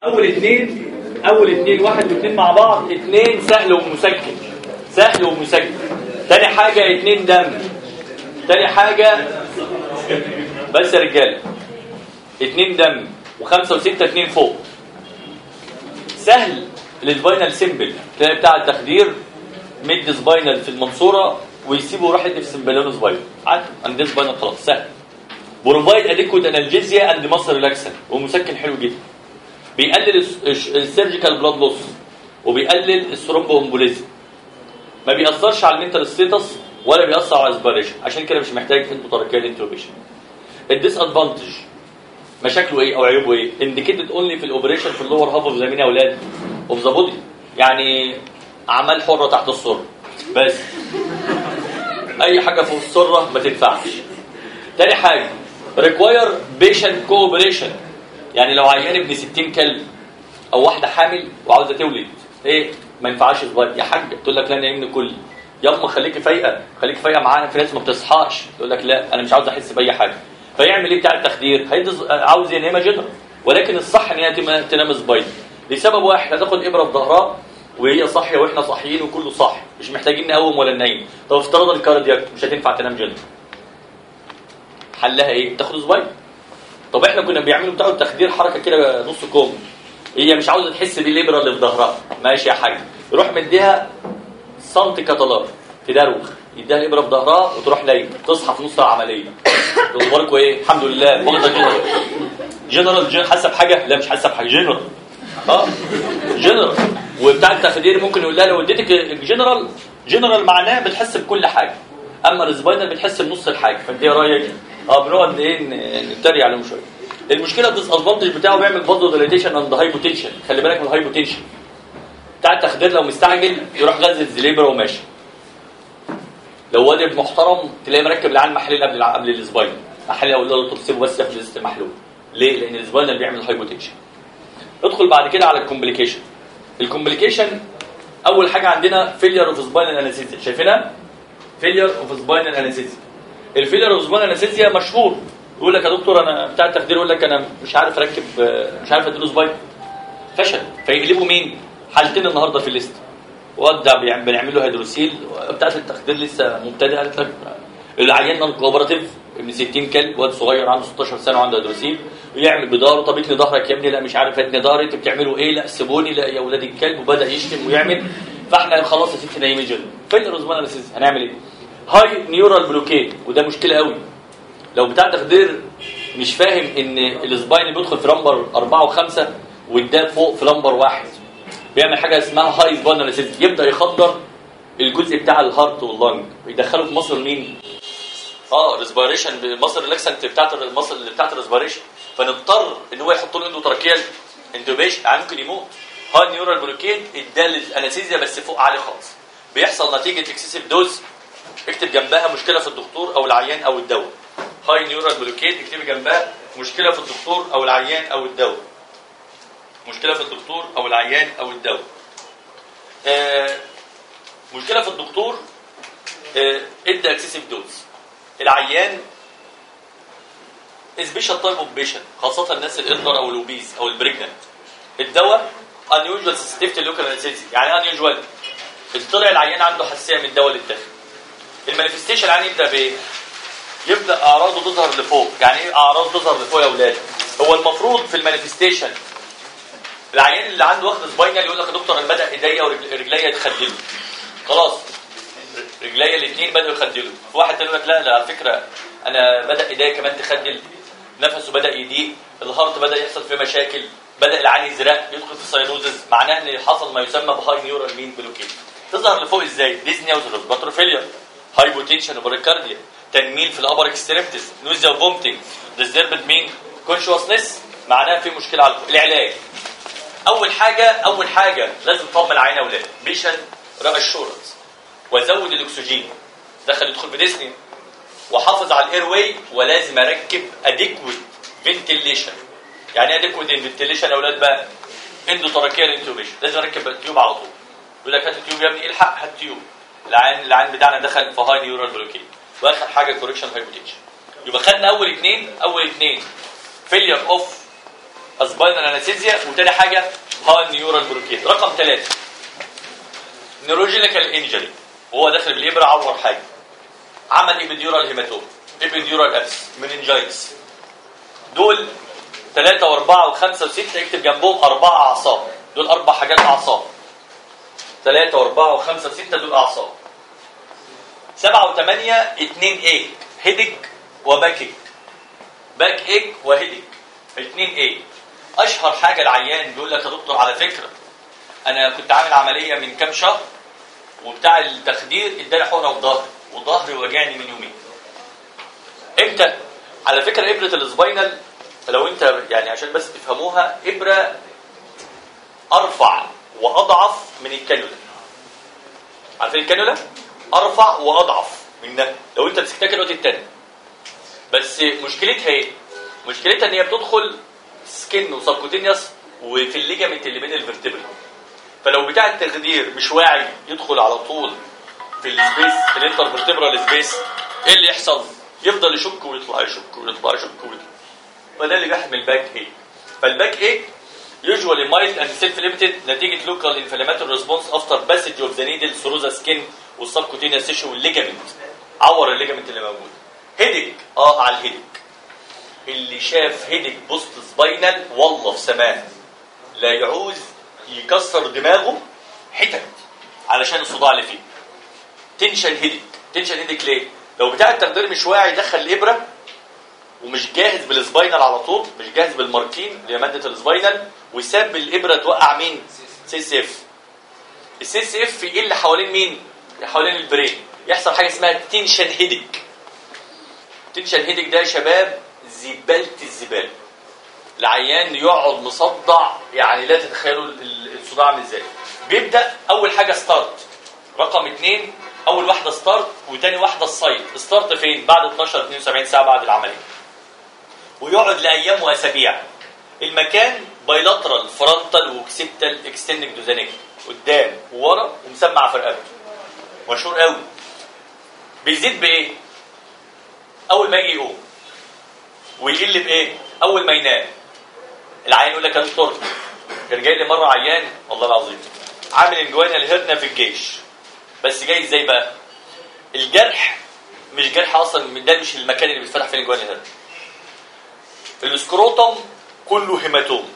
اول اتنين واحد واثنين مع بعض. اتنين سهل ومسكن، سهل ومسكن. تاني حاجة اتنين دم. تاني حاجة بس يا رجالة، اتنين دم وخمسة وستة اتنين فوق. سهل للسباينال سيمبل، تلاقي بتاع التخدير مد سباينال في المنصورة ويسيبه يروح يدي في سمبلانو سباينال عادي، عندنا سباينال خلاص. سهل. بروفايد اديكوت انالجيزيا اند ماسل ريلاكسن، ومسكن حلو جدا. بيقلل السيرجيكال بلاد لوس وبيقلل الثرومبو امبوليزم. ما بيأثرش على المنتال ستيتس ولا بيأثر على الاسبيريشن، عشان كده مش محتاج انتوتراكيال انتوبيشن. الديس ادفانتج مشاكله ايه او عيوبه ايه؟ انديكيتد اونلي في الاوبريشن في اللور هاف اوف ذا مين يا اولاد؟ اوف ذا بودي، يعني اعمال حره تحت السره بس. اي حاجه فوق السره ما تنفعش. تاني حاجه ريكواير بيشنت كوبريشن، يعني لو عيان ابن 60 كلب او واحده حامل وعاوزه تولد، ايه ما ينفعش صغير يا حاجه، تقول لك لا نايمني كلي، ياما خليكي فايقه، خليكي فايقه معانا. في ناس ما بتصحاش تقول لك لا انا مش عاوز احس باي حاجه، فيعمل ايه بتاع التخدير؟ عاوز ينام جنرال، ولكن الصح ان هي تنام سبايد لسبب واحد، هتاخد ابره في ظهرها وهي صاحيه واحنا صاحيين وكله صح، مش محتاجين نقوم ولا ننيم. طب افترض الكاردياك مش هتنفع تنام جنرال، حلها ايه؟ تاخد سبايد. طب احنا كنا بيعملوا بتاع التخدير حركه كده نص كوم، هي مش عاوزه تحس بالابره اللي في ظهرها، ماشي يا حاج، يروح مديها سنتي كاتالار تدروخ، يديها الابره في ظهرها وتروح نايم، تصحى في نص العمليه. اخباركم ايه؟ الحمد لله. واخده جنرال حاسه بحاجه؟ لا مش حاسه بحاجه، جنرال جنرال. وبتاع التخدير ممكن يقول لها لو اديتك جنرال معناه بتحس بكل حاجه، اما السباينال بتحس بنص الحاجه. فانت ايه رايك؟ بنقعد ايه نتريق عليهم شويه. المشكله الديس ادفانتج بتاعه بيعمل فازو ديليتيشن اند هايبوتنشن، خلي بالك من الهايبوتنشن. بتاع التخدير لو مستعجل يروح غزل الزليبره وماشي. لو واد محترم تلاقيه مركب العين محلول قبل السباينال، محلول اقول له طب سيبه بس ياخد ازازه المحلول. ليه؟ لان السباينال بيعمل هايبوتنشن. ندخل بعد كده على الكومبليكيشن. الكومبليكيشن اول حاجه عندنا فيلير اوف سباينال انستيزيا، شايفينها؟ فيلير اوف سباينال انستيزيا. الفيلير اوف سباينال انستيزيا مشهور، يقول لك يا دكتور انا بتاع التخدير يقول لك انا مش عارف اركب، مش عارف اديله سباينال، فشل. فيقلبوا مين؟ حالتين النهارده في الليست. واد بنعمل له هيدروسيل، بتاعت التخدير لسه مبتدئه، قالت لك العيان نون كوبراتيف ابن 60 كلب، واد صغير عنده 16 سنه وعنده هيدروسيل، ويعمل بداره. طب اتني ظهرك يا ابني، لا مش عارف اتني ظهري، انتوا بتعملوا ايه؟ لا سيبوني، لا يا اولاد الكلب، وبدا يشتم ويعمل. فاحنا خلاص يا ستي نايمين جدا. فين الروزمان هنعمل ايه؟ هاي نيورال بلوكيد، وده مشكله قوي. لو بتاع تخدير مش فاهم ان السباين بيدخل في لمبر 4 و5 والداب فوق في لمبر 1، بيعمل حاجه اسمها هاي سباينال انستيزيا، يبدا يخدر الجزء بتاع الهارت واللنج ويدخله في مصر مين؟ ريسبيريشن، مصر ريلاكسنت بتاعت المصل اللي بتاعت الريسبيريشن، فنضطر ان هو يحط له اندوتراكيال انتوبيشن، يعني ممكن يموت. هاي نيورال بلوكيد ادال الانستيزيا بس فوق عالي خالص، بيحصل نتيجه اكسسيف دوز. اكتب جنبها مشكله في الدكتور او العيان او الدواء. هاي نيورال بلوكيد اكتب جنبها مشكله في الدكتور او العيان او الدواء. مشكله في الدكتور او العيان او الدواء. مشكله في الدكتور ادى اكسسيف دوز. العيان سبيشال تايب اوف بيشنت، خاصه الناس الالدر او الاوبيز او البريجننت. الدواء unusual sensitivity local anesthesia، يعني unusual طلع العيان عنده حساسيه من الدواء اللي اتاخد. المانيفستيشن يعني يبدا بايه؟ يبدا اعراضه تظهر لفوق. يعني ايه اعراض تظهر لفوق يا اولاد؟ هو المفروض في المانيفستيشن العيان اللي عنده واخد سباينال يقول لك يا دكتور انا بدا ايديا ورجليا يتخدلوا، خلاص رجليا الاثنين بداوا يخدلوا. في واحد تاني يقول لك لا على فكره انا بدا ايديا كمان تخدل، نفسه بدا يضيق، الهارت بدا يحصل فيه مشاكل، بدا العين يزرق، يدخل في ساينوزز، معناه ان حصل ما يسمى بهاي نيورال مين بلوكيد. تظهر لفوق ازاي؟ ديزنيا وزروباترو فيلير، هايبوتنشن وبريكارديا، تنميل في الابر اكستريمتيز، نوزيا وفومتنج، ديزيربد مين كونشوسنس، معناها في مشكله على العلاج. اول حاجه لازم تطمن العين يا اولاد، بيشن رياشورنس، وازود الاكسجين، يدخل في ديزنيا، وحافظ على الاير واي، ولازم اركب اديكويت فنتيليشن. يعني ايه اديكويت فنتيليشن يا اولاد بقى؟ اندوتراكيال انتوبيشن، لازم اركب التيوب على طول. يقول لك هات التيوب يا ابني، الحق هات التيوب، العين بتاعنا دخل في هاي نيورال بلوكيد. واخر حاجه كوركشن هايبوتنشن. يبقى خدنا اول اثنين فيلير اوف اسباينال انستيزيا. وتاني حاجه هاي نيورال بلوكيد. رقم 3 نيوروجينيكال انجري، وهو داخل بالابره عور حاجه، عمل ايبيديورال هيماتوم، ايبيديورال ابس، مننجايتس. دول 3 و4 و5 و6 اكتب جنبهم 4 اعصاب، دول 4 حاجات اعصاب. 3 و4 و5 و6 دول اعصاب. 7 و8 2 ايه، هيدك وباك ايك. باك ايك وهيدك 2 ايه. اشهر حاجه العيان بيقول لك يا دكتور على فكره انا كنت عامل عمليه من كام شهر وبتاع التخدير اداني حقنه في ظهري وظهري وجعني من يومين. امتى؟ على فكره ابره السباينال لو انت يعني عشان بس تفهموها، ابره ارفع واضعف من الكانولا. عارفين الكانولا؟ ارفع واضعف منها لو انت مسكتها كده التاني. بس مشكلتها ايه؟ مشكلتها ان هي بتدخل سكن وسبكوتينيوس وفي الليجامنت اللي بين الفرتبري. فلو بتاع التخدير مش واعي يدخل على طول في السبيس، في الانترفرتبرال سبيس، ايه اللي يحصل؟ يفضل يشك ويطلع، يشك ويطلع، يشك ويطلع. وده اللي بيحمل الباك ايه. فالباك ايه usually mild and self-limited نتيجه local inflammatory response after passage of the needle through the skin والسبكوتينيوس tissue والليجامنت، عور الليجامنت اللي موجود. هيدك على الهيدك. اللي شاف هيدك بوست سباينال والله في سماه لا يعوز يكسر دماغه حتت علشان الصداع اللي فيه. تنشن هيدك. تنشن هيدك ليه؟ لو بتاع التخدير مش واعي يدخل الابره ومش جاهز بالسباينال على طول، مش جاهز بالماركين اللي هي ماده السباينال، وساب الابره توقع مين؟ سي اس اف. السي اس اف يقل حوالين مين؟ حوالين البرين، يحصل حاجه اسمها تنشن هيدك. تنشن هيدك ده يا شباب زباله الزباله. العيان يقعد مصدع، يعني لا تتخيلوا الصداع عامل ازاي. بيبدا اول حاجه ستارت، رقم 2 اول واحده ستارت، وتاني واحده السايت. ستارت فين؟ بعد 12 72 ساعه بعد العمليه، ويقعد لايام واسابيع. المكان بايلاترال فرونتال وكسيبتال اكستندنج دوزانيك، قدام وورا ومسمع في رقبته، مشهور قوي. بيزيد بايه؟ اول ما يجي يقوم، ويقل بايه؟ اول ما ينام. العيان يقول لك يا دكتور كان جاي لي مره عيان والله العظيم عامل انجوانا الهرنه في الجيش، بس جاي ازاي بقى؟ الجرح مش جرح اصلا، ده مش المكان اللي بيتفتح فيه الانجوانا الهرنه. السكروتم كله هيماتوم،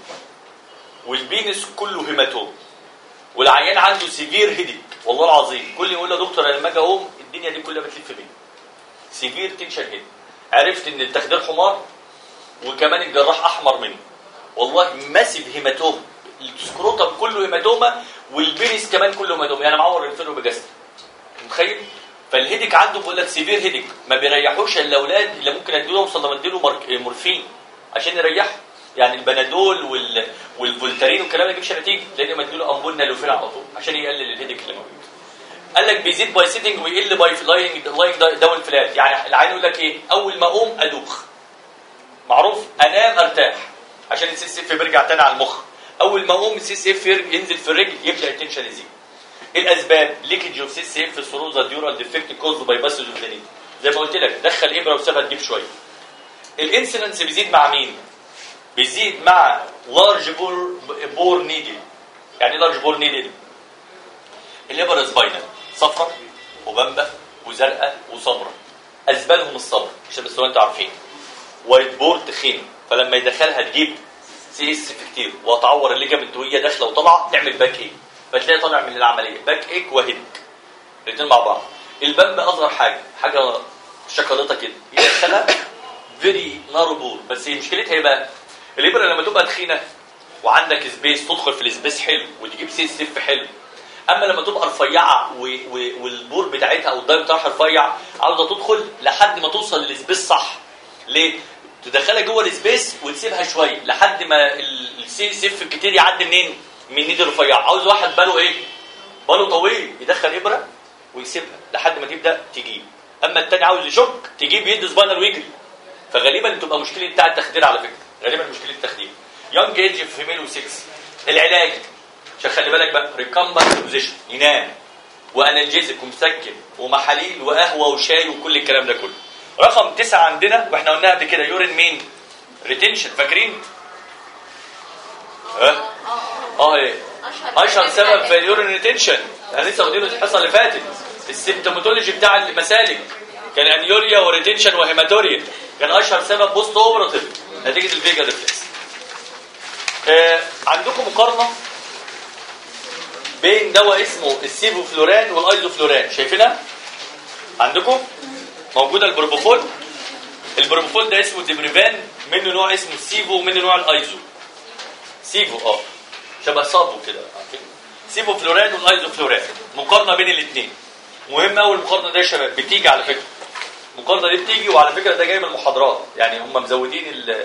والبينس كله هيماتوم، والعيان عنده سيفير هيديك والله العظيم. كل يقول له يا دكتور انا لما اجي اقوم الدنيا دي كلها بتلف بيا. سيفير تنشن هيد. عرفت ان التخدير حمار وكمان الجراح احمر منه. والله ماسيف هيماتوم، السكروتم كله هيماتوما والبينس كمان كله هيماتوما، يعني معور الفيرو بجسد. متخيل؟ فالهيديك عنده بيقول لك سيفير هيديك، ما بيريحوش الاولاد اللي ممكن اديله اوصل لما اديله مورفين عشان يريحه. يعني البنادول والفولتارين والكلام ده ما يجيبش نتيجه، لان ما اديله امبول نالوفين على طول عشان يقلل الهيديك اللي موجود. قال لك بيزيد باي سيتنج ويقل باي لاينج داون فلات. يعني العين يقول لك ايه؟ اول ما اقوم ادوخ، معروف، انام ارتاح عشان السي اس اف بيرجع تاني على المخ. اول ما اقوم السي اس اف ينزل في الرجل يبدا التنشن يزيد. الاسباب ليكج اوف سي اس اف ثرو ذا ديورال ديفكت كوز باي باسج اوف ذا نيد. زي ما قلت لك دخل ابره وسابها تجيب شويه. الانسيدنس بيزيد مع مين؟ بيزيد مع لارج بور نيدل. يعني ايه لارج بور نيدل؟ الابره سباينال صفرة وبمبه وزرقاء وصبره، اسبالهم الصبر عشان بس انتوا عارفين. وايت بور تخين، فلما يدخلها تجيب سي اس كتير وتعور الليجامنت وهي داخله وطالعه تعمل باك ايك، فتلاقي طالع من العمليه باك ايك وهيدك الاثنين مع بعض. البمب اصغر حاجه شوكولاته كده يدخلها فيري نارو بور، بس مشكلتها ايه بقى؟ الابره لما تبقى تخينه وعندك سبيس تدخل في السبيس حلو وتجيب سي اس اف حلو. اما لما تبقى رفيعه والبور بتاعتها او الدايم بتاعها رفيع عاوزه تدخل لحد ما توصل للسبيس صح. ليه؟ تدخلها جوه السبيس وتسيبها شويه لحد ما السي اس اف الكتير يعدي منين؟ من ايد الرفيع. عاوز واحد باله ايه؟ باله طويل يدخل ابره ويسيبها لحد ما تبدا تجيب. اما الثاني عاوز يشك تجيب يد سباينال ويجري. فغالبا بتبقى مشكله بتاع التخدير على فكره، غالبا مشكله التخدير. يونج ايج فيميل وسكس. العلاج عشان خلي بالك بقى ريكمبر بوزيشن، ينام وانالجيزك ومسكن ومحاليل وقهوه وشاي وكل الكلام ده كله. رقم 9 عندنا واحنا قلناها قبل كده يورين مين؟ ريتنشن. فاكرين؟ ايه اشهر سبب في اليورين ريتنشن احنا لسه واخدينه الحصه اللي فاتت. السيمتوماتولوجي بتاع المسالك كان انيوريا وريتنشن وهيماتوريا، كان اشهر سبب بوست اوبراتيف نتيجه الفيجا ريفلكس. عندكم مقارنه بين دواء اسمه السيفوفلوران والايزوفلوران، شايفينها عندكم موجوده؟ البروبوفول، البروبوفول ده اسمه ديبريفان، منه نوع اسمه السيفو ومنه نوع الايزو. سيفو شبه صابو كده، سيفوفلوران والايزوفلوران. مقارنه بين الاثنين مهمه قوي. المقارنه دي يا شباب بتيجي على فكره، المقارنه دي بتيجي، وعلى فكره ده جاي من المحاضرات، يعني هم مزودين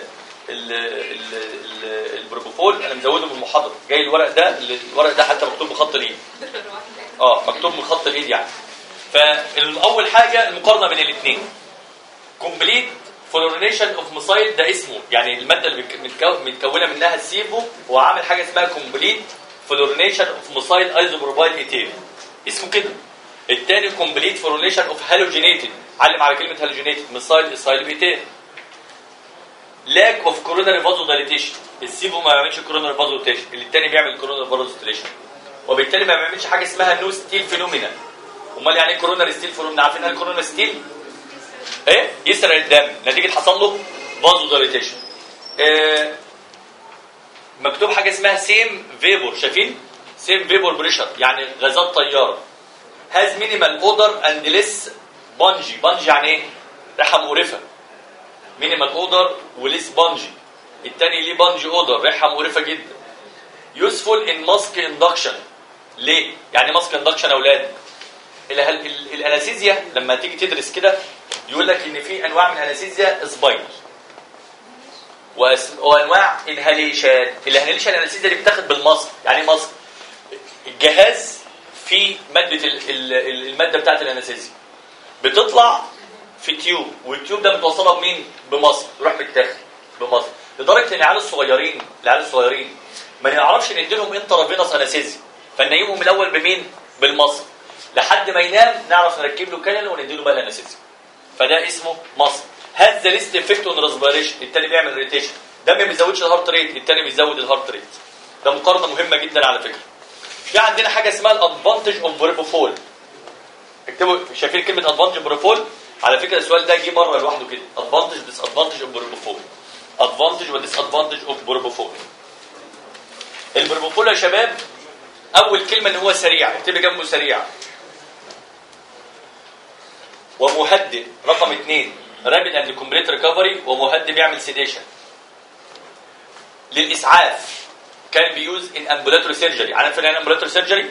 البروبوفول، انا مزوده من المحاضره، جاي الورق ده حتى مكتوب بخط الايد. مكتوب من خط الايد يعني. فاول حاجه المقارنه بين الاثنين. كومبليت فلورينيشن اوف ميثايل ده اسمه، يعني الماده اللي متكونه منها السيفو، هو عامل حاجه اسمها كومبليت فلورينيشن اوف ميثايل ايزوبروبايل ايثيل، اسمه كده. الثاني كومبليت فلورينيشن اوف هالوجينيتد، علم على كلمه هالوجينيتد، ميثايل ايثايل ايثيل. لاك اوف كوروناري فازو دايليتيشن، السيفو ما بيعملش كوروناري فازو دايليتيشن، الثاني بيعمل كوروناري فازو دايليتيشن، وبالتالي ما بيعملش حاجه اسمها نو ستيل فينومينا. امال يعني ايه كوروناري ستيل فينومينا؟ عارفين ايه كوروناري ستيل؟ يسرق الدم نتيجه حصل له فازو دايليتيشن. مكتوب حاجه اسمها سيم فيبور، شايفين؟ سيم فيبور بريشر، يعني غازات طياره. هاز مينيمال اودر اند ليس بانجي، بانجي يعني ايه؟ ريحه مقرفه. مينيمال اودر وليس بانجي. الثاني ليه بانجي اودر، ريحه مقرفه جدا. يوسفول ان ماسك اندكشن. ليه؟ يعني ماسك اندكشن يا اولاد، الانستيزيا لما تيجي تدرس كده يقول لك ان في انواع من الانستيزيا سباينال وانواع انهاليشن. الانهاليشن الانستيزيا اللي بتاخد بالماسك، يعني ماسك الجهاز فيه ماده الماده بتاعه الانستيزيا بتطلع في تيوب، والتيوب ده متوصله بمين؟ بماسك، يروح متاخد بماسك. لدرجه ان العيال الصغيرين ما نعرفش نديلهم انترافينوس انستيزيا، فننيمهم الاول بمين؟ بالماسك، لحد ما ينام نعرف نركب له كانيولا ونديله بقى الانستيزيا. فده اسمه ماسك. هاز ذا ليست افكت اون ريسبيريشن، الثاني بيعمل ريتيشن، ده ما بيزودش الهارت ريت، الثاني بيزود الهارت ريت. ده مقارنه مهمه جدا على فكره. في عندنا حاجه اسمها الادفانتج اوف بروبوفول. اكتبوا، شايفين كلمه ادفانتج بروبوفول؟ على فكره السؤال ده جه مره لوحده كده، ادفانتج ديس ادفانتج اوف بروبوفول، ادفانتج وديس ادفانتج اوف بروبوفول. البروبوفول يا شباب اول كلمه ان هو سريع، اكتبي جنبه سريع ومهدئ. رقم 2 رابيد اند كومبليت ريكفري، ومهدئ بيعمل سيديشن. للاسعاف كان بيوز ان امبولاتوري سيرجري. عارف يعني امبولاتوري سيرجري؟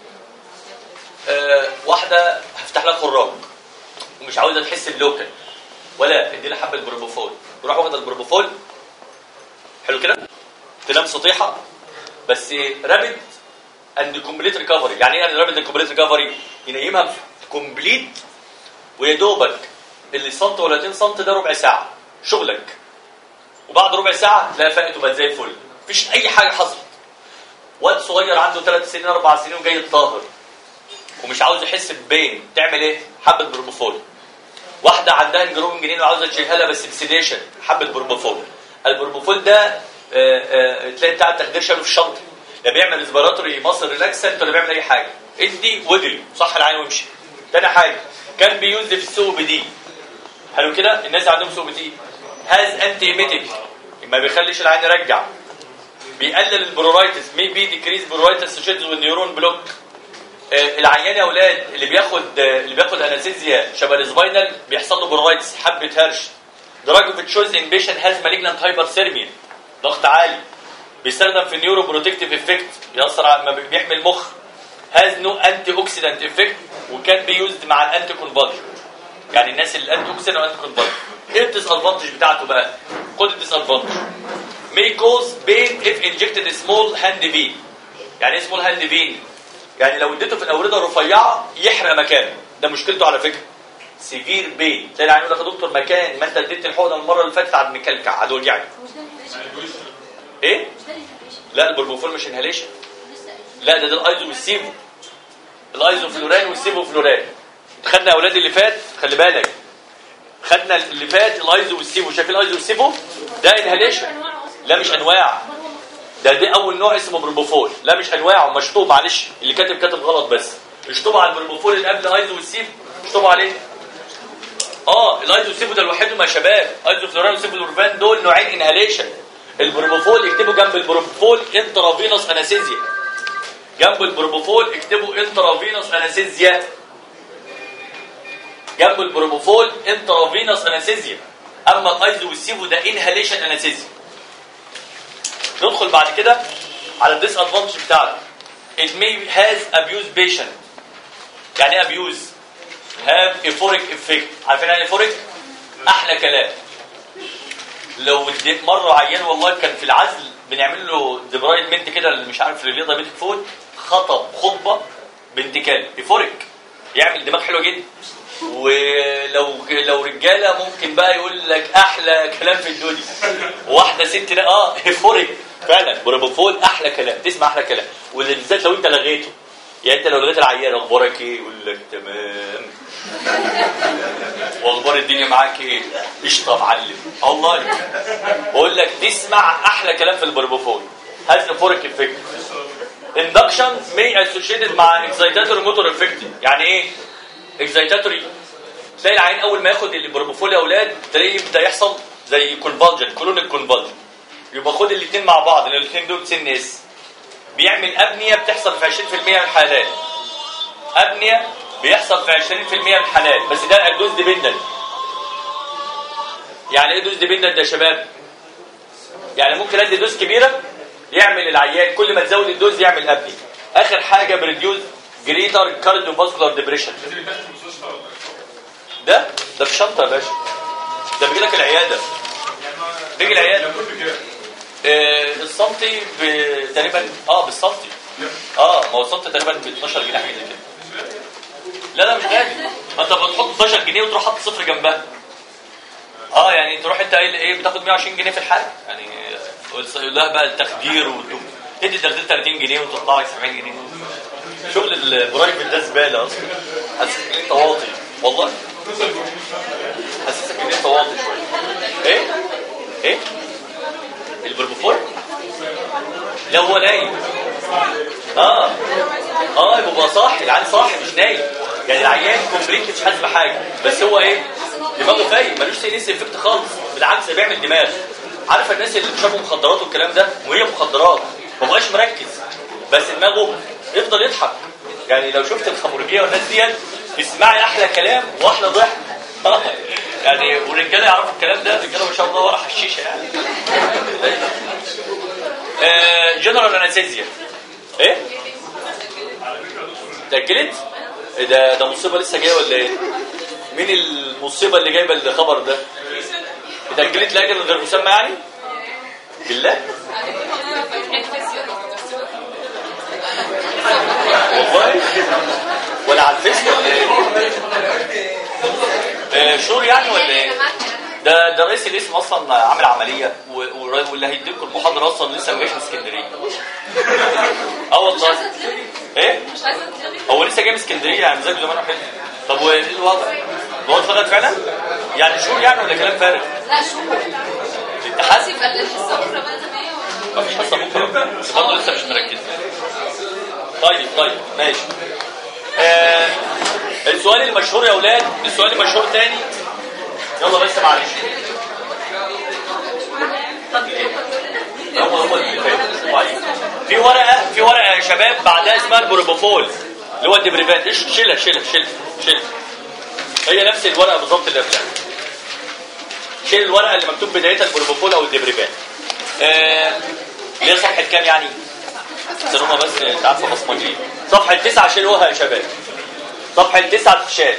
واحده هفتح لها خراج ومش عاوزه تحس بلوكال، ولا ادي لها حبه بروبوفول، تروح واخده البروبوفول حلو كده، تنام سطيحه. بس رابيد اند كومبليت ريكفري. يعني ايه رابيد اند كومبليت ريكفري؟ ينيمها كومبليت، ويا دوبك اللي سنت ولا 2 سنت ده ربع ساعه شغلك، وبعد ربع ساعه تلاقي فاقت وبقت زي الفل، مفيش اي حاجه حصلت. واد صغير عنده 3 سنين 4 سنين وجاي يتطهر ومش عاوز يحس ببين، تعمل ايه؟ حبه بروبوفول. واحده عندها انجروم جنين وعاوزه تشيلها لها بس بسيديشن، حبه بروبوفول. البروبوفول ده تلاقي بتاع التخدير شاله في الشنطه، لا بيعمل ريسبيراتوري ماسل ريلاكسنت ولا بيعمل اي حاجه، ادي ودري صح العين وامشي. تاني حاجه كان بيوز في السو بي دي، حلو كده، الناس عندهم سو بي دي. هاز انتي ايميتيك، ما بيخليش العين يرجع، بيقلل البرورايتس، مي بي ديكريز برورايتس شيدز والنيورون بلوك. العيان يا اولاد اللي بياخد انستيزيا شبه السباينال بيحصل له برورايتس، حبه هرش. دراج اوف تشويز ان بيشنت هاز مالجنانت هايبرثيرميا، ضغط عالي، بيستخدم في النيورو بروتكتيف افكت، بيأثر على بيحمي المخ. هاز نو انتي اوكسيدانت افكت، وكان بيوزد مع الانتي كونفالجن، يعني الناس اللي الانتي اوكسيدانت والانتي كونفالجن. ايه الديس ادفانتج بتاعته بقى؟ خد الديس ادفانتج. may cause pain if injected small hand vein. يعني ايه small hand vein؟ يعني لو اديته في الاورده الرفيعه يحرق مكانه، ده مشكلته على فكره. سيفير بين، تلاقي العيان يقول لك يا دكتور مكان ما انت اديت الحقنه المره اللي فاتت عاد مكلكع، عاد وجعني. ايه؟ لا البروبوفول مش انهاليشن، لا ده الايزو والسيفو، الايزو فلوران والسيفو فلوران. خدنا يا اولاد اللي فات، خلي بالك خدنا اللي فات الايزو والسيفو، شايفين الايزو والسيفو ده انهاليشن. لا مش انواع، ده اول نوع اسمه بروبوفول. لا مش انواعه، مشطوب، معلش اللي كاتب غلط، بس اشطب على البروبوفول اللي قبل ايزو والسيف، اشطب عليه. الايزو والسيف ده لوحدهم يا شباب، ايزو فلوران وسيفلورفان دول نوعين انهاليشن. البروبوفول اكتبوا جنب البروبوفول انترافينوس انستيزيا، جنب البروبوفول اكتبوا انترافينوس انستيزيا، جنب البروبوفول انترافينوس انستيزيا. اما الايزو والسيفو ده انهاليشن انستيزيا. ندخل بعد كده على الديس ادفانتج بتاعته. it may has abuse patient. يعني ايه abuse؟ have euphoric effect. عارفين يعني euphoric؟ احلى كلام. لو اديت مره عيان والله كان في العزل بنعمل له ديبرايدمنت كده اللي مش عارف ريليضه بيت فوت، خطبه بنت كلب euphoric، يعمل دماغ حلوه جدا. ولو رجاله ممكن بقى يقول لك احلى كلام في الدنيا، واحده ست euphoric فعلا. بروبوفول احلى كلام، تسمع احلى كلام، وبالذات لو انت لغيته. يعني انت لو لغيت العيان اخبارك ايه، يقول لك تمام. واخبار الدنيا معاك ايه، قشطه معلم والله. بقول لك تسمع احلى كلام في البروبوفول. هاز euphoric effect. induction may associated مع excitatory motor effect. يعني ايه excitatory؟ تلاقي العيان اول ما ياخد البروبوفول يا اولاد تلاقيه يبدا يحصل زي كونفالجن، كلونيك كونفالجن. يبقى خد الاثنين مع بعض، لان الاثنين دول سن اس. بيعمل ابنيه بتحصل في 20% من الحالات. ابنيه بيحصل في 20% من الحالات، بس ده دوز ديبندنت. يعني ايه دوز ديبندنت يا شباب؟ يعني ممكن ادي دوز كبيره يعمل العيان كل ما تزود الدوز يعمل ابنيه. اخر حاجه بريديوز جريتر كارديوفاسكولار ديبريشن. ده في الشنطه يا باشا، ده بيجي لك العياده، بيجي العياده. السنتي تقريبا بالسنتي. ما هو السنتي تقريبا ب 12 جنيه حاجه زي كده. لا مش غالي، ما انت بتحط 12 جنيه وتروح حاطط صفر جنبها. يعني تروح انت ايه بتاخد 120 جنيه في الحاله، يعني يقول لها بقى التخدير تدي التخدير 30 جنيه وتطلع لك 70 جنيه. شغل البرايفت ده زباله اصلا. حاسسك ان انت واطي والله، حاسسك ان انت واطي شويه. ايه البروبوفول؟ لا هو نايم. يبقى صاحي، العيان صاحي مش نايم. يعني العيان كومبليت مش حاسس بحاجه، بس هو دماغه فايق، ملوش سينس افكت خالص، بالعكس ده بيعمل دماغ. عارفه الناس اللي بيشربوا مخدرات والكلام ده وهي مخدرات ما بقاش مركز، بس دماغه يفضل يضحك. يعني لو شفت الخمرجيه والناس ديت تسمعي احلى كلام واحلى ضحك. يعني والرجاله يعرفوا الكلام ده، الرجاله ما شاء الله ورا حشيشه يعني. جنرال انستيزيا. ايه اتاكلت؟ ده مصيبه لسه جايه ولا ايه؟ مين المصيبه اللي جايبه الخبر ده؟ اتاكلت لاجل غير مسمى يعني؟ بالله والله ولا على الفيس ولا ايه؟ شور يعني ولا ايه؟ ده رئيس الاسم اصلا عامل عمليه، واللي هيديكم المحاضره اصلا لسه ما جاش من اسكندريه. والله ايه؟ هو لسه جاي من اسكندريه، يعني زي زمان حلو. طب وايه الوضع؟ الوضع اتغير فعلا؟ يعني شور يعني ولا كلام فارغ؟ لا شور. الاتحاد يبقى الحصه بكره بقى زي ما هي. مفيش حصه بكره، بس برضه لسه مش مركز. طيب ماشي. السؤال المشهور يا اولاد، السؤال المشهور تاني. يلا بس معلش. في ورقه يا شباب بعدها اسمها البروبوفول اللي هو الدبريفان. شيلها. هي نفس الورقه بالظبط اللي قبلها. شيل الورقه اللي مكتوب بدايتها البروبوفول او الدبريفان. ليه صفحه كام يعني؟ سنوما بس انت عارفه بصمجيه. صفحه 9 شيلوها يا شباب. صفحه 9 تتشال.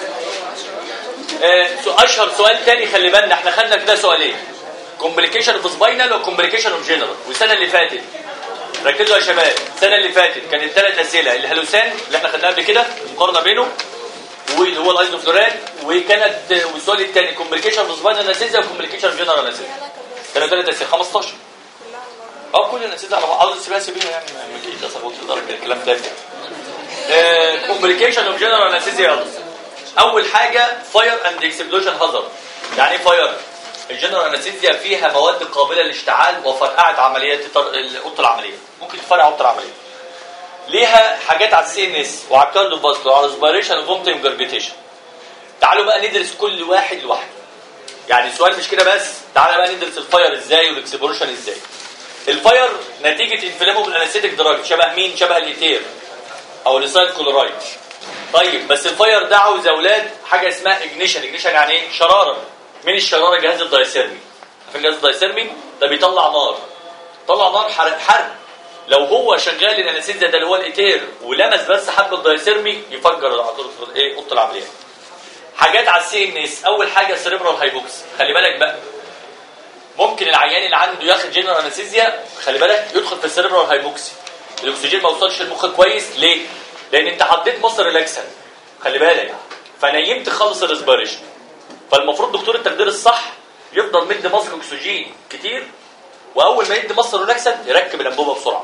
اشهر سؤال تاني، خلي بالنا احنا خدنا كده سؤالين، كومبليكيشن اوف سباينال وكومبليكيشن اوف جنرال. والسنه اللي فاتت ركزوا يا شباب، السنه اللي فاتت كانت 3 اسئله، الهلوسان اللي احنا خدناه قبل كده مقارنه بينه واللي هو الايزوفلوران، وكانت والسؤال الثاني كومبليكيشن اوف سباينال انستيزيا وكومبليكيشن اوف جنرال انستيزيا. كانوا 3 اسئله 15. كل الانستيزيا على بعض سيبها يعني ما تصغط درجه الكلام ده. كومبليكيشن اوف جنرال انستيزيا. اول حاجه فاير اند اكسبلوجن هازارد. يعني ايه فاير؟ الجنرال انستيزيا فيها مواد قابله للاشتعال وفرقعه عمليات اوضه العمليه، ممكن تفرقع اوضه العمليه. ليها حاجات على السي ان اس وعلى الكارديو فاسكولار وعلى الريسبيريشن وفومتنج وجربيتيشن. تعالوا بقى ندرس كل واحد لوحده. يعني السؤال مش كده بس، تعالى بقى ندرس الفاير ازاي والاكسبلوشن ازاي. الفاير نتيجه انفلاموبل انستيك دراج، شبه مين؟ شبه الايتير او الاسايد كلورايد. طيب بس الفاير ده عاوز يا اولاد حاجه اسمها اجنيشن. اجنيشن يعني ايه؟ شراره. من الشراره؟ جهاز الدايثيرمي. عارفين جهاز الدايثيرمي ده بيطلع نار، طلع نار حرق. لو هو شغال الانستيزيا ده اللي هو الايتير ولمس بس حبل الدايثيرمي يفجر اوضه العمليات. حاجات على السي ان اس، اول حاجه سيريبرال هايبوكس. خلي بالك بقى، ممكن العيان اللي عنده ياخد جنرال انستيزيا خلي بالك يدخل في السيريبرال هايبوكسي، الاكسجين ما وصلش للمخ كويس. ليه؟ لان انت حطيت مصر ريلاكسن، خلي بالك، فنيمت خالص الريسبيريشن. فالمفروض دكتور التخدير الصح يفضل مدي مصر اكسجين كتير، واول ما يدي مصر ريلاكسن يركب الانبوبه بسرعه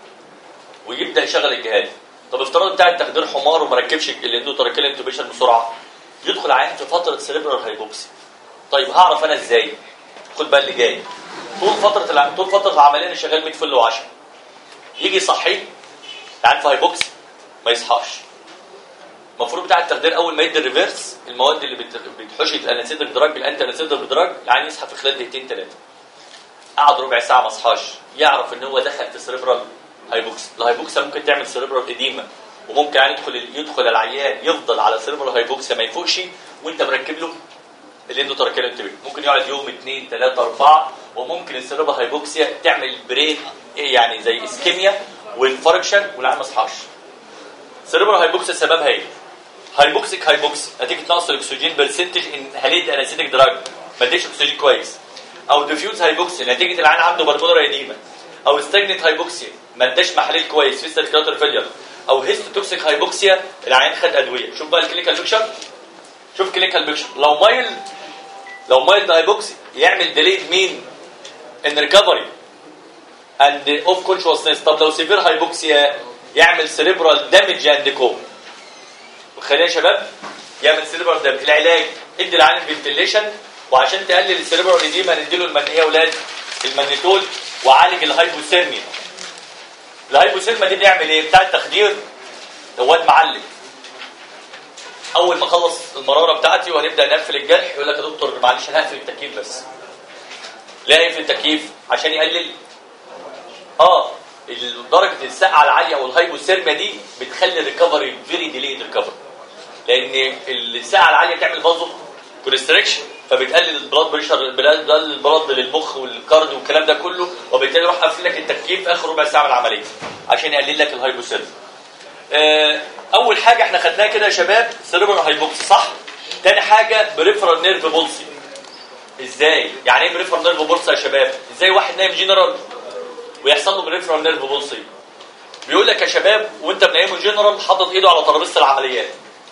ويبدا يشغل الجهاز. طب افترض بتاع التخدير حمار وما ركبش الاندوتراكيال انتوبيشن بسرعه، يدخل عيان في فتره سيريبرال هايبوكسي. طيب هعرف انا ازاي؟ خد بقى اللي جاي. طول فتره العمليه انا شغال 100 فل و10، يجي يصحيه عيان في هايبوكسي ما يصحاش. المفروض بتاع التخدير اول ما يدي الريفيرس، المواد اللي بتحشي الانستيك دراج الانتي انستيك دراج، العيان يصحى في خلال دقيقتين ثلاثه. قعد ربع ساعه ما صحاش، يعرف ان هو دخل في سيريبرال هايبوكسي. الهايبوكسي ممكن تعمل سيريبرال اديما، وممكن يعني يدخل العيان يفضل على سيريبرال هايبوكسي ما يفوقش وانت مركب له الاندوتراكيال انتوبيشن. ممكن يقعد يوم 2 3 4. وممكن السيريبرال هايبوكسيا تعمل برين يعني زي اسكيميا وانفاركشن والعيان ما صحاش. سيريبرال هايبوكسيا سببها ايه؟ هايبوكسيك هايبوكسي نتيجه نقص الاكسجين برسنتج ان هاليد انستيك دراج، ما اديش اكسجين كويس. او ديفيوز هايبوكسي نتيجه العيان عنده بالمونري اديما. او ستاجنت هايبوكسيا ما اداش محاليل كويس في سيركيولاتوري فيلير. او هيستوتوكسيك هايبوكسيا العيان خد ادويه. شوف بقى الكلينيكال بيكشر، شوف كلينيكال بيكشر. لو مايلد هايبوكسي يعمل ديليد مين؟ ان ريكفري اند اوف كونشوسنس. طب لو سيفير هايبوكسيا يعمل سيريبرال دامج اند كوم. خلينا يا شباب يعمل سيريبرال دامج. العلاج ادي العيان فنتيليشن، وعشان تقلل السيريبرال اديما نديله المنيه يا اولاد المانيتول، وعالج الهايبوثيرميا. الهايبوثيرميا دي بنعمل ايه؟ بتاع التخدير دوات معلم. اول ما اخلص المراره بتاعتي وهنبدا نقفل الجرح يقول لك يا دكتور معلش انا هقفل التكييف بس. ليه يقفل التكييف؟ عشان يقلل درجه السقعه العاليه والهايبوثيرميا دي بتخلي الريكفري فيري ديليد ريكفري، لان السقعه العاليه بتعمل فازو كونستريكشن، فبتقلل البلاد بريشر، بتقلل البلاد للمخ والكارديو والكلام ده كله، وبالتالي يروح قافل لك التكييف في اخر ربع ساعه من العمليه عشان يقلل لك الهايبوثيرميا. اول حاجه احنا خدناها كده يا شباب سيريبرال هايبوكسي، صح؟ تاني حاجه بريفرال نيرف بولسي. ازاي؟ يعني ايه بريفرال نيرف بولسي يا شباب؟ ازاي واحد نايم جنرال ويحصل له بريفرال نيرف بولسي؟ بيقول لك يا شباب وانت بنايمه جنرال حاطط ايده على ترابيزه العمليات.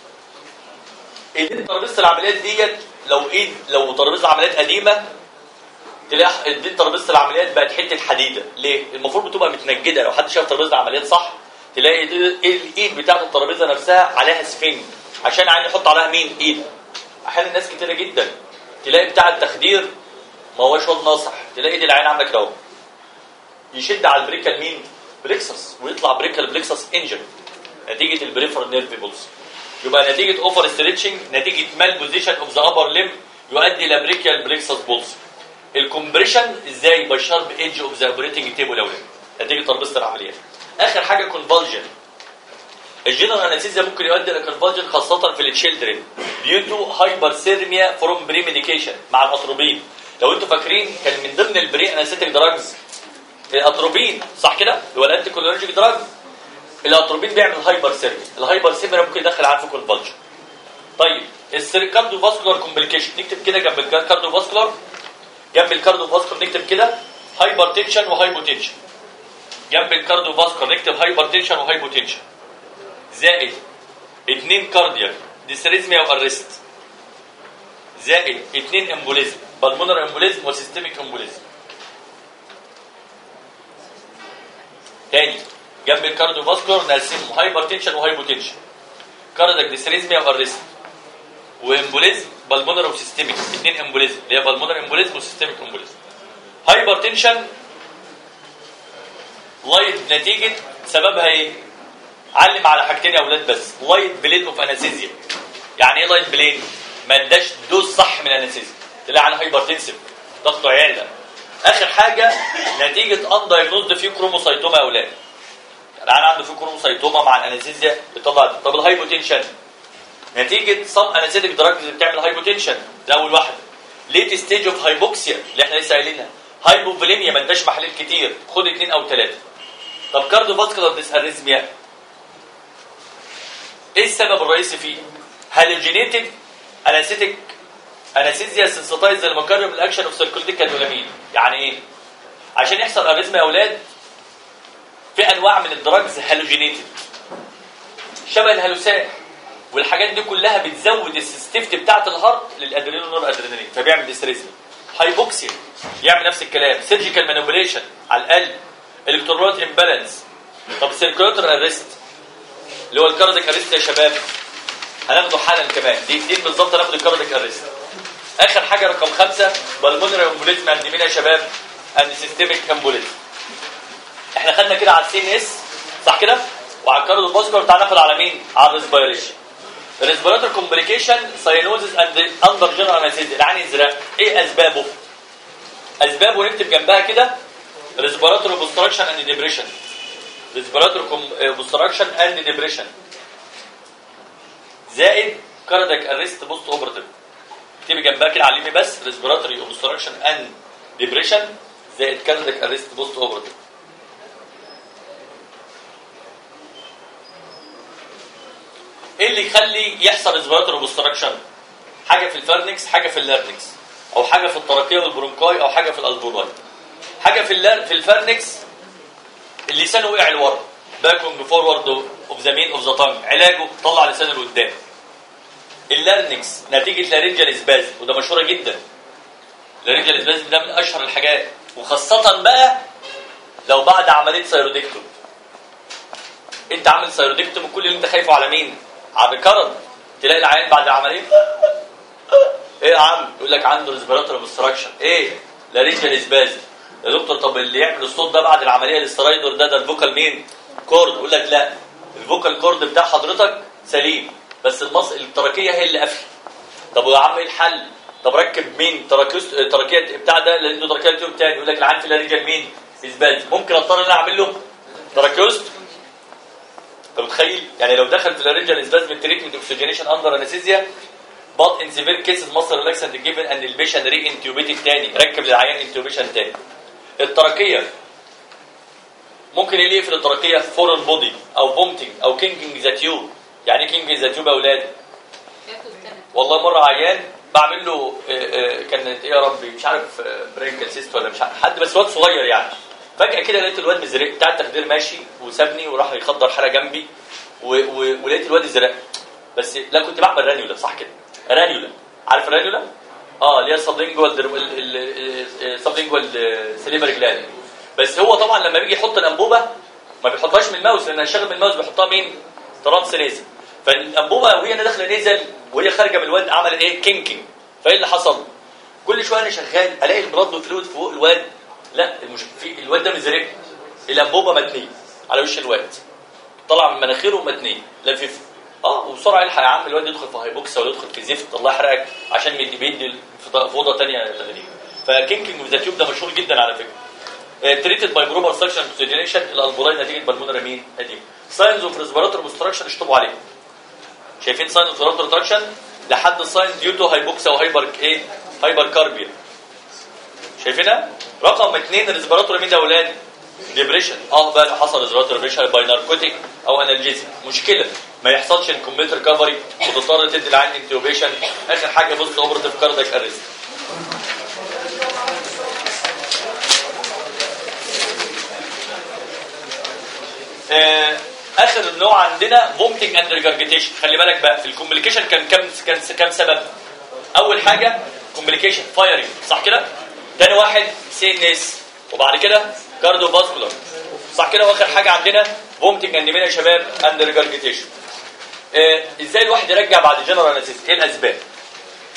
ايدين ترابيزه العمليات ديت لو ترابيزه عمليات قديمه تلاقي ايدين ترابيزه العمليات بقت حته حديده. ليه؟ المفروض بتبقى متنجده. لو حد شاف ترابيزه العمليات صح تلاقي الايد بتاعه الترابيزه نفسها عليها سفنج عشان عين يحط عليها مين؟ ايد. احيانا ناس كتيره جدا تلاقي بتاع التخدير ما هوش واد ناصح، تلاقي ايد العين عامله كده يشد على البريكال مين؟ بليكسس، ويطلع بريكال بليكسس انجن نتيجه البريفرال نيرف بولس. يبقى نتيجه اوفر ستريتشنج، نتيجه مال بوزيشن اوف ذا ابر ليم يؤدي الى بريكال بليكسس بولس. الكومبريشن ازاي؟ باي شارب ايدج اوف ذا اوبريتنج تيبل اولاد نتيجه ترابيزه العمليات. اخر حاجه كونفالجن. الجنرال انستيزيا ممكن يؤدي الى كونفالجن خاصه في التشيلدرن ديو تو هايبرثيرميا فروم بري ميديكيشن مع الاتروبين. لو انتوا فاكرين كان من ضمن البري انستيك دراجز الاتروبين، صح كده؟ اللي هو الانتي كولينرجيك دراج. الاتروبين بيعمل هايبرثيرميا، الهايبرثيرميا ممكن يدخل عنه كونفالجن. طيب الكارديو فاسكولار كومبليكيشن نكتب كده جنب الكارديو فاسكولار، جنب الكارديو فاسكولار نكتب كده هايبرتنشن وهايبوتنشن. جنب الكارديو فاسكولار نكتب هايبرتنشن وهايبوتنشن زائد 2 كاردياك ديسريزميا وارست زائد 2 امبوليزم، بالمونر امبوليزم وسيستميك امبوليزم. تاني جنب الكارديو فاسكولار نقسمهم هايبرتنشن وهايبوتنشن، كاردياك ديسريزميا وارست وامبوليزم بالمونر وسيستميك، اثنين امبوليزم اللي هي بالمونر امبوليزم وسيستميك امبوليزم. هايبرتنشن لايت نتيجه سببها ايه؟ علم على حاجتين يا اولاد بس. لايت بلين اوف انستيزيا. يعني ايه لايت بلين؟ ما اداش دوز صح من الانستيزيا، تلاقي على هايبرتنسيف ضغطه عالي. اخر حاجه نتيجه ان دايجنوزد في كروموسايتوما يا اولاد. يعني انا عنده في كروموسايتوما مع الانستيزيا بتطلع. طب الهايبوتنشن نتيجه صم انستيك دراجز اللي بتعمل هايبوتنشن، ده اول واحده. ليت ستيج اوف هايبوكسيا اللي احنا لسه قايلينها. هايبوفوليميا ما اداش محاليل كتير، خد 2 أو 3. طب كارديوفاسكولار ديساريزميا ايه السبب الرئيسي فيه؟ هالوجينيتد انستيك انستيزيا سنسيتايز المكرم الاكشن اوف سيركوليتيك كاتولامين. يعني ايه؟ عشان يحصل اريزميا يا اولاد في انواع من الدراجز هالوجينيتد شبه الهلوسات، والحاجات دي كلها بتزود السيستيفتي بتاعه الهارت للادرينال نور ادرينالين فبيعمل ديستريزميا. هايبوكسيا يعمل نفس الكلام. سيرجيكال مانيبيوليشن على القلب. الكترونات امبالانس. طب سيركولاتور اريست اللي هو الكارديك اريست يا شباب هناخده حالا كمان دقيقتين بالظبط هناخد الكارديك اريست. اخر حاجه رقم 5 بالمونري امبوليزم عند مين يا شباب؟ عند سيستميك امبوليزم. احنا خدنا كده على السي ان اس صح كده؟ وعلى الكارديوفاسكولار تعال ناخد على مين؟ على الريسبيريشن. الريسبيراتور كومبليكيشن ساينوزس اند اندر جنرال انستيزيا. العين الزرق ايه اسبابه؟ اسبابه نكتب جنبها كده ريسبيراتور اوبستراكشن اند ديبريشن. ريسبيراتور اوبستراكشن اند ديبريشن زائد كاردياك اريست بوست اوبرتيف. اكتبي جنبها كده علمي بس ريسبيراتوري اوبستراكشن اند ديبريشن زائد كاردياك اريست بوست اوبرتيف. ايه اللي يخلي يحصل ريسبيراتوري اوبستراكشن؟ حاجه في الفارنكس، حاجه في اللارنكس، او حاجه في التراكيه والبرونكاي، او حاجه في الالفولاي. حاجه في الفارنكس اللسان وقع لورا باكونج فورورد اوف ذا مين اوف ذا تانج، علاجه طلع لسانه لقدام. اللارنكس نتيجه لارنجال اسبازم وده مشهوره جدا. لارنجال اسبازم ده من اشهر الحاجات وخاصه بقى لو بعد عمليه سيرودكتوم. انت عامل سيرودكتوم وكل اللي انت خايفه على مين؟ على الكرم. تلاقي العيان بعد العمليه ايه يا عم؟ يقول لك عنده ريسبيراتوري اوبستراكشن. ايه؟ لارنجال اسبازم. يا دكتور طب اللي يعمل الصوت ده بعد العمليه الاسترايدر ده الفوكال مين؟ كورد. يقول لك لا الفوكال كورد بتاع حضرتك سليم بس التراكيه هي اللي قافله. طب يا عم ايه الحل؟ طب ركب مين؟ تراكيه بتاع ده لانه تراكيه تيوب تاني. يقول لك العيان في لارنجال مين؟ اسبازم. ممكن اضطر ان انا اعمل له تراكيوست. انت متخيل؟ يعني لو دخل في لارنجال اسبازم تريتمنت اوكسجينيشن اندر انستيزيا but in severe cases muscle relaxant given and البيشن ري انتيوبيتد تاني. ركب للعيان انتيوبيشن تاني. التراكيه ممكن اللي يقفل التراكيه فورن بودي او بومتنج او كينجنج ذا تيوب. يعني ايه كينجنج ذا تيوب يا اولاد؟ والله مره عيان بعمل له كانت ايه يا ربي مش عارف برينكل سيست ولا مش عارف حد بس واد صغير يعني. فجاه كده لقيت الواد مزرق بتاع التخدير ماشي وسابني وراح يخدر حاجه جنبي ولقيت الواد ازرق. بس لا كنت بعمل رانيولا صح كده؟ رانيولا. عارف الرانيولا؟ اللي هي سبلينجوال سليبر جلاند. بس هو طبعا لما بيجي يحط الانبوبه ما بيحطهاش من الماوس لان الشغل من الماوس بيحطها مين؟ ترانس نيزل. فالانبوبه وهي داخله نيزل وهي خارجه من الواد عملت ايه؟ كينكينج. فايه اللي حصل؟ كل شويه انا شغال الاقي البلاد فلويد فوق الواد. لا في الواد ده مزرق. الانبوبه متنيه على وش الواد طلع من مناخيره متنيه لفيف. وبسرعه الحق يا عم الواد يدخل في هايبوكسيا ولا يدخل في زفت الله يحرقك عشان بيدي في اوضه ثانيه تغليف. فكينكينج ذا تيوب ده مشهور جدا على فكره. تريتد باي بروبر سكشن اوكسجينيشن الالبولاي نتيجه بالمونري مين؟ قديم. ساينز اوف ريسبيراتوري اوبستراكشن اشطبوا عليه. شايفين ساينز اوف ريسبيراتوري اوبستراكشن لحد الساين ديو تو هايبوكسيا وهايبر ايه؟ هايبر كاربيا. شايفينها؟ رقم 2 ريسبيراتوري مين يا اولاد؟ ديبريشن. بقى حصل ريسبيراتوري ديبريشن باي ناركوتيك او انالجيزم. مشكله ما يحصلش الكمبيوتر ريكفري وتضطر تدي العين انتيوبيشن. اخر حاجه بوست اوبرتيف كاردياك اريست. اخر نوع عندنا فومتنج اند ريجرجيتيشن. خلي بالك بقى الكومبليكيشن كان سبب. اول حاجه كومبليكيشن فايرنج صح كده؟ ثاني واحد سي ان اس وبعد كده كارديو فاسكولار صح كده؟ واخر حاجه عندنا فومتنج اند مين يا شباب؟ اند ريجرجيتيشن. ازاي الواحد يرجع بعد جنرال انستيزيا؟ ايه الاسباب؟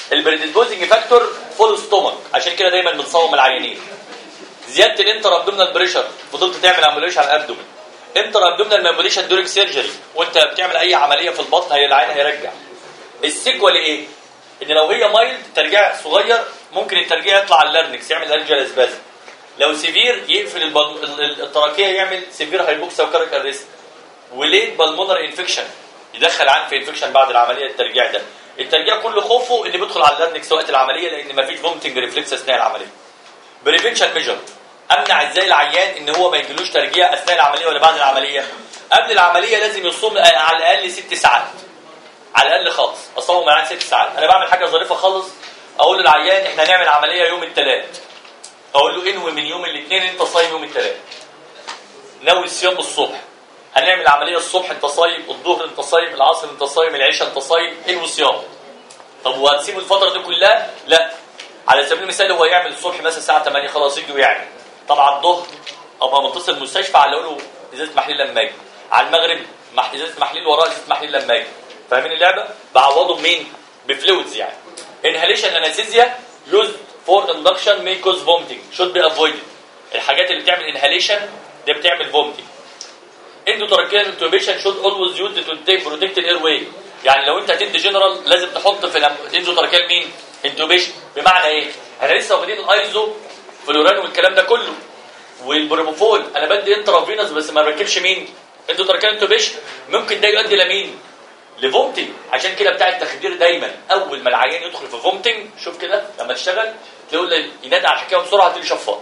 البريديسبوزنج فاكتور فول ستومك، عشان كده دايما بنصوم العيانين. زياده الانتر ابدومينال بريشر، فضلت تعمل امبوليشن على الابدومين، انتر ابدومينال امبوليشن دورينج سيرجري، وانت بتعمل اي عمليه في البطن هي العين هيرجع. السيكوال ايه؟ ان لو هي مايلد ترجيع صغير ممكن الترجيع يطلع على اللارنكس يعمل لارنجال اسبازم. لو سيفير يقفل التراكيه يعمل سيفير هايبوكسيا وكارك اريست. وليت بالمونر انفكشن يدخل عن في انفكشن بعد العمليه. الترجيع ده الترجيع كل خوفه اللي بيدخل على اللارنكس وقت العمليه لان مفيش فومتنج ريفلكس اثناء العمليه. بريفنشن ميجر، امنع ازاي العيان ان هو ما يجيلوش ترجيع اثناء العمليه ولا بعد العمليه؟ قبل العمليه لازم يصوم على الاقل 6 ساعات، على الاقل خالص اصوم معاه 6 ساعات. انا بعمل حاجه ظريفه خالص، اقول للعيان احنا هنعمل عمليه يوم الثلاث، اقول له انوي من يوم الاثنين انت صايم يوم الثلاث، ناوي الصيام الصبح، هنعمل عمليه الصبح انت صايم، الظهر انت صايم، العصر انت صايم، العشاء انت صايم، انوي صيام. طب وهتسيب الفتره دي كلها؟ لا. على سبيل المثال هو يعمل الصبح مثلا الساعه 8 خلاص يجي ويعمل. طبعا الظهر ابقى متصل المستشفى على له ازازه محليل لما اجي، على المغرب ازازه محليل وراه ازازه محليل لما اجي. فاهمين اللعبه؟ بعوضه بمين؟ بفلويدز يعني. انهاليشن انستيزيا يوزد فور اندكشن مي كوز فومتنج شود بي افويدد. الحاجات اللي بتعمل انهاليشن دي بتعمل فومتنج. اندوتراكيال انتوبيشن شود اولويز يوزد تو بروتكت الاير واي. يعني لو انت هتدي جنرال لازم تحط في الاندوتراكيال مين؟ انتوبيشن. بمعنى ايه؟ احنا لسه واخدين الايزو فلوران والكلام ده كله والبروبوفول، انا بدي انترافينوس بس ما بركبش مين؟ اندوتراكيال انتوبيشن. ممكن ده يؤدي لمين؟ لفومتنج. عشان كده بتاع التخدير دايما اول ما العيان يدخل في فومتنج شوف كده لما تشتغل تقول ينادي على الحكايه بسرعه تيجي شفاط،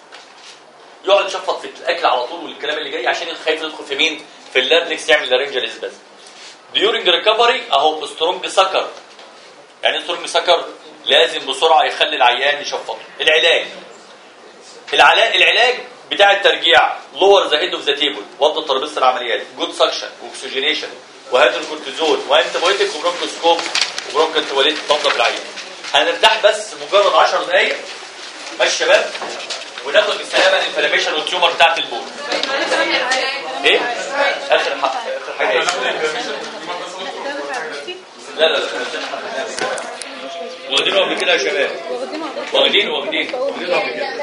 يقعد يشفط في الاكل على طول والكلام اللي جاي عشان خايف يدخل في مين؟ في اللارنكس يعمل لارنجال اسباز. ديورنج ريكفري اهو سترونج سكر. يعني سترونج سكر لازم بسرعه يخلي العيان يشفط. العلاج بتاع الترجيع لور ذا هيد اوف ذا تيبل، وضع ترابيزه العمليات، جود سكشن واكسجينيشن وهيدروكورتيزون وانتي بايوتيك وبرونكوسكوب وبرونكو تواليت تنظف العيان. هنرتاح بس مجرد 10 دقائق ماشي شباب، وناخد بالسلامه الانفلاميشن والتيومر بتاعت البول. ايه؟ اخر حاجه لا واخدينه قبل كده يا شباب، واخدينه قبل كده.